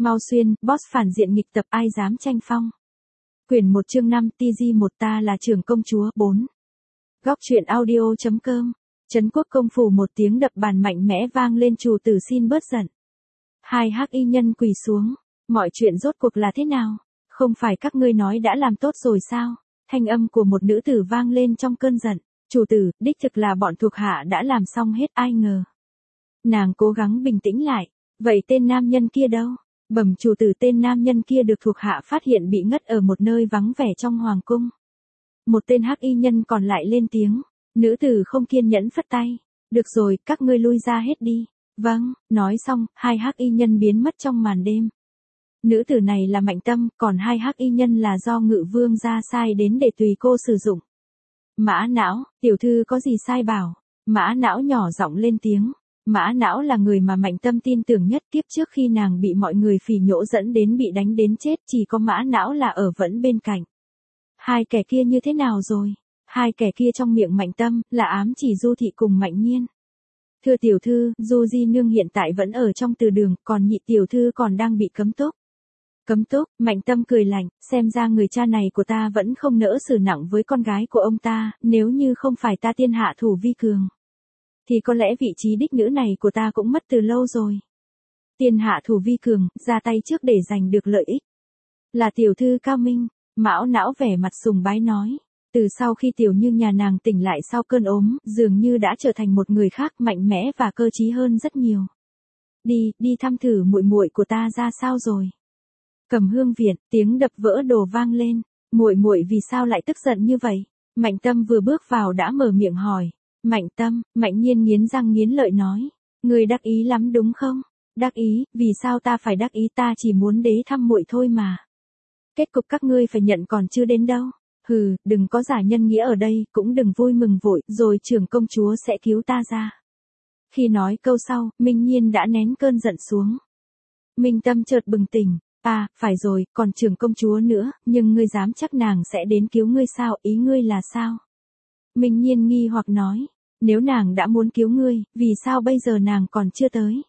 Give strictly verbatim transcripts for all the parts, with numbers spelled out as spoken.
Mau xuyên, boss phản diện nghịch tập ai dám tranh phong. Quyển một chương năm, tê giê một ta là trưởng công chúa, bốn. Góc truyện audio.com. Trấn quốc công phủ một tiếng đập bàn mạnh mẽ vang lên, chủ tử xin bớt giận. Hai hắc y nhân quỳ xuống. Mọi chuyện rốt cuộc là thế nào? Không phải các ngươi nói đã làm tốt rồi sao? Thanh âm của một nữ tử vang lên trong cơn giận. Chủ tử, đích thực là bọn thuộc hạ đã làm xong hết, ai ngờ. Nàng cố gắng bình tĩnh lại. Vậy tên nam nhân kia đâu? Bẩm chủ tử, tên nam nhân kia được thuộc hạ phát hiện bị ngất ở một nơi vắng vẻ trong hoàng cung. Một tên hắc y nhân còn lại lên tiếng. Nữ tử không kiên nhẫn phất tay. Được rồi, các ngươi lui ra hết đi. Vâng, nói xong, hai hắc y nhân biến mất trong màn đêm. Nữ tử này là Mạnh Tâm, còn hai hắc y nhân là do Ngự Vương ra sai đến để tùy cô sử dụng. Mã Não, tiểu thư có gì sai bảo? Mã Não nhỏ giọng lên tiếng. Mã Não là người mà Mạnh Tâm tin tưởng nhất, kiếp trước khi nàng bị mọi người phỉ nhổ dẫn đến bị đánh đến chết, chỉ có Mã Não là ở vẫn bên cạnh. Hai kẻ kia như thế nào rồi? Hai kẻ kia trong miệng Mạnh Tâm là ám chỉ Du Thị cùng Mạnh Nhiên. Thưa tiểu thư, Du Di nương hiện tại vẫn ở trong từ đường, còn nhị tiểu thư còn đang bị cấm túc. Cấm túc, Mạnh Tâm cười lạnh, xem ra người cha này của ta vẫn không nỡ xử nặng với con gái của ông ta, nếu như không phải ta tiên hạ thủ vi cường. Thì có lẽ vị trí đích nữ này của ta cũng mất từ lâu rồi. Tiên hạ thủ vi cường, ra tay trước để giành được lợi ích. Là tiểu thư cao minh, Mão Não vẻ mặt sùng bái nói. Từ sau khi tiểu như nhà nàng tỉnh lại sau cơn ốm, dường như đã trở thành một người khác, mạnh mẽ và cơ trí hơn rất nhiều. Đi, đi thăm thử muội muội của ta ra sao rồi. Cẩm Hương viện, tiếng đập vỡ đồ vang lên. Muội muội vì sao lại tức giận như vậy? Mạnh Tâm vừa bước vào đã mở miệng hỏi. Mạnh Tâm, Mạnh Nhiên nghiến răng nghiến lợi nói. Người đắc ý lắm đúng không? Đắc ý, vì sao ta phải đắc ý, ta chỉ muốn đế thăm muội thôi mà. Kết cục các ngươi phải nhận còn chưa đến đâu. Hừ, đừng có giả nhân nghĩa ở đây, cũng đừng vui mừng vội, rồi trưởng công chúa sẽ cứu ta ra. Khi nói câu sau, Minh Nhiên đã nén cơn giận xuống. Minh Tâm chợt bừng tỉnh. À, phải rồi, còn trưởng công chúa nữa, nhưng ngươi dám chắc nàng sẽ đến cứu ngươi sao, ý ngươi là sao? Minh Nhiên nghi hoặc nói, nếu nàng đã muốn cứu ngươi, vì sao bây giờ nàng còn chưa tới?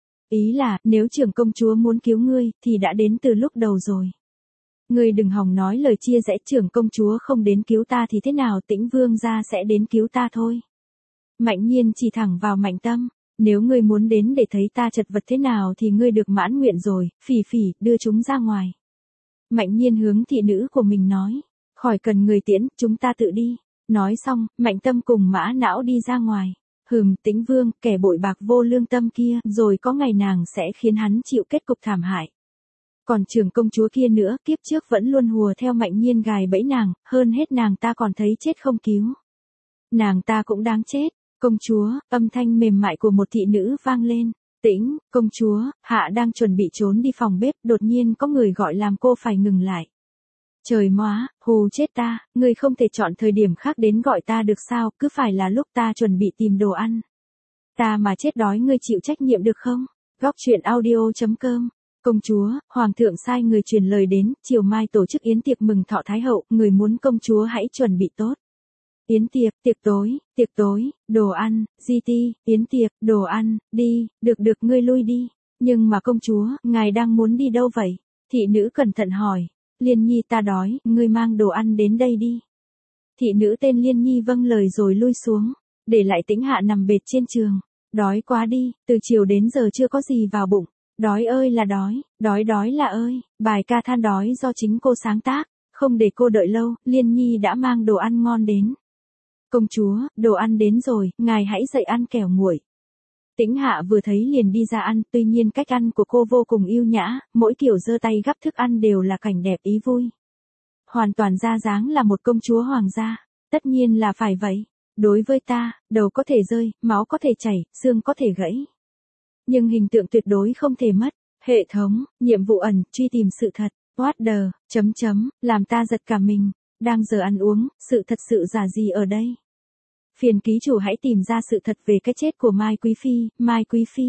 Ý là, nếu trưởng công chúa muốn cứu ngươi, thì đã đến từ lúc đầu rồi. Ngươi đừng hòng nói lời chia rẽ, trưởng công chúa không đến cứu ta thì thế nào, Tĩnh Vương gia sẽ đến cứu ta thôi. Mạnh Nhiên chỉ thẳng vào Mạnh Tâm. Nếu ngươi muốn đến để thấy ta chật vật thế nào thì ngươi được mãn nguyện rồi, Phỉ Phỉ, đưa chúng ra ngoài. Mạnh Nhiên hướng thị nữ của mình nói, khỏi cần người tiễn, chúng ta tự đi. Nói xong, Mạnh Tâm cùng Mã Não đi ra ngoài. Hừm, Tĩnh Vương, kẻ bội bạc vô lương tâm kia, rồi có ngày nàng sẽ khiến hắn chịu kết cục thảm hại. Còn trưởng công chúa kia nữa, kiếp trước vẫn luôn hùa theo Mạnh Nhiên gài bẫy nàng, hơn hết nàng ta còn thấy chết không cứu. Nàng ta cũng đáng chết. Công chúa, âm thanh mềm mại của một thị nữ vang lên. Tĩnh, công chúa, hạ đang chuẩn bị trốn đi phòng bếp, đột nhiên có người gọi làm cô phải ngừng lại. Trời móa, hù chết ta, ngươi không thể chọn thời điểm khác đến gọi ta được sao, cứ phải là lúc ta chuẩn bị tìm đồ ăn. Ta mà chết đói ngươi chịu trách nhiệm được không? Góc truyện audio.com. Công chúa, hoàng thượng sai người truyền lời đến, chiều mai tổ chức yến tiệc mừng thọ Thái hậu, người muốn công chúa hãy chuẩn bị tốt. Yến tiệc, tiệc tối, tiệc tối, đồ ăn, di ti, yến tiệc, đồ ăn, đi, được được ngươi lui đi. Nhưng mà công chúa, ngài đang muốn đi đâu vậy? Thị nữ cẩn thận hỏi. Liên Nhi ta đói, ngươi mang đồ ăn đến đây đi. Thị nữ tên Liên Nhi vâng lời rồi lui xuống, để lại Tĩnh Hạ nằm bệt trên giường. Đói quá đi, từ chiều đến giờ chưa có gì vào bụng. Đói ơi là đói, đói đói là ơi, bài ca than đói do chính cô sáng tác. Không để cô đợi lâu, Liên Nhi đã mang đồ ăn ngon đến. Công chúa, đồ ăn đến rồi, ngài hãy dậy ăn kẻo nguội. Tĩnh Hạ vừa thấy liền đi ra ăn, tuy nhiên cách ăn của cô vô cùng yêu nhã, mỗi kiểu giơ tay gắp thức ăn đều là cảnh đẹp ý vui. Hoàn toàn ra dáng là một công chúa hoàng gia, tất nhiên là phải vậy. Đối với ta, đầu có thể rơi, máu có thể chảy, xương có thể gãy. Nhưng hình tượng tuyệt đối không thể mất. Hệ thống, nhiệm vụ ẩn, truy tìm sự thật, what the, chấm chấm, làm ta giật cả mình. Đang giờ ăn uống, sự thật sự giả gì ở đây? Phiền ký chủ hãy tìm ra sự thật về cái chết của Mai Quý Phi, Mai Quý Phi.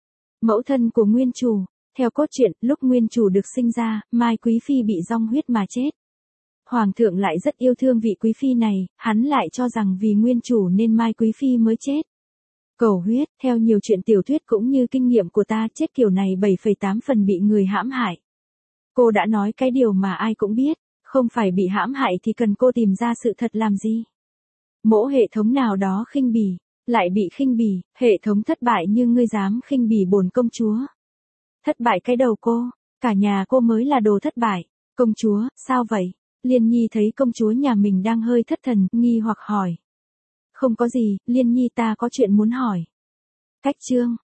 Mẫu thân của nguyên chủ. Theo cốt truyện, lúc nguyên chủ được sinh ra, Mai Quý Phi bị dong huyết mà chết. Hoàng thượng lại rất yêu thương vị Quý Phi này, hắn lại cho rằng vì nguyên chủ nên Mai Quý Phi mới chết. Cầu huyết, theo nhiều chuyện tiểu thuyết cũng như kinh nghiệm của ta, chết kiểu này bảy phẩy tám phần bị người hãm hại. Cô đã nói cái điều mà ai cũng biết, không phải bị hãm hại thì cần cô tìm ra sự thật làm gì. Mỗ hệ thống nào đó khinh bỉ, lại bị khinh bỉ, hệ thống thất bại nhưng ngươi dám khinh bỉ bổn công chúa. Thất bại cái đầu cô, cả nhà cô mới là đồ thất bại. Công chúa, sao vậy? Liên Nhi thấy công chúa nhà mình đang hơi thất thần, nghi hoặc hỏi. Không có gì, Liên Nhi ta có chuyện muốn hỏi. Cách chương.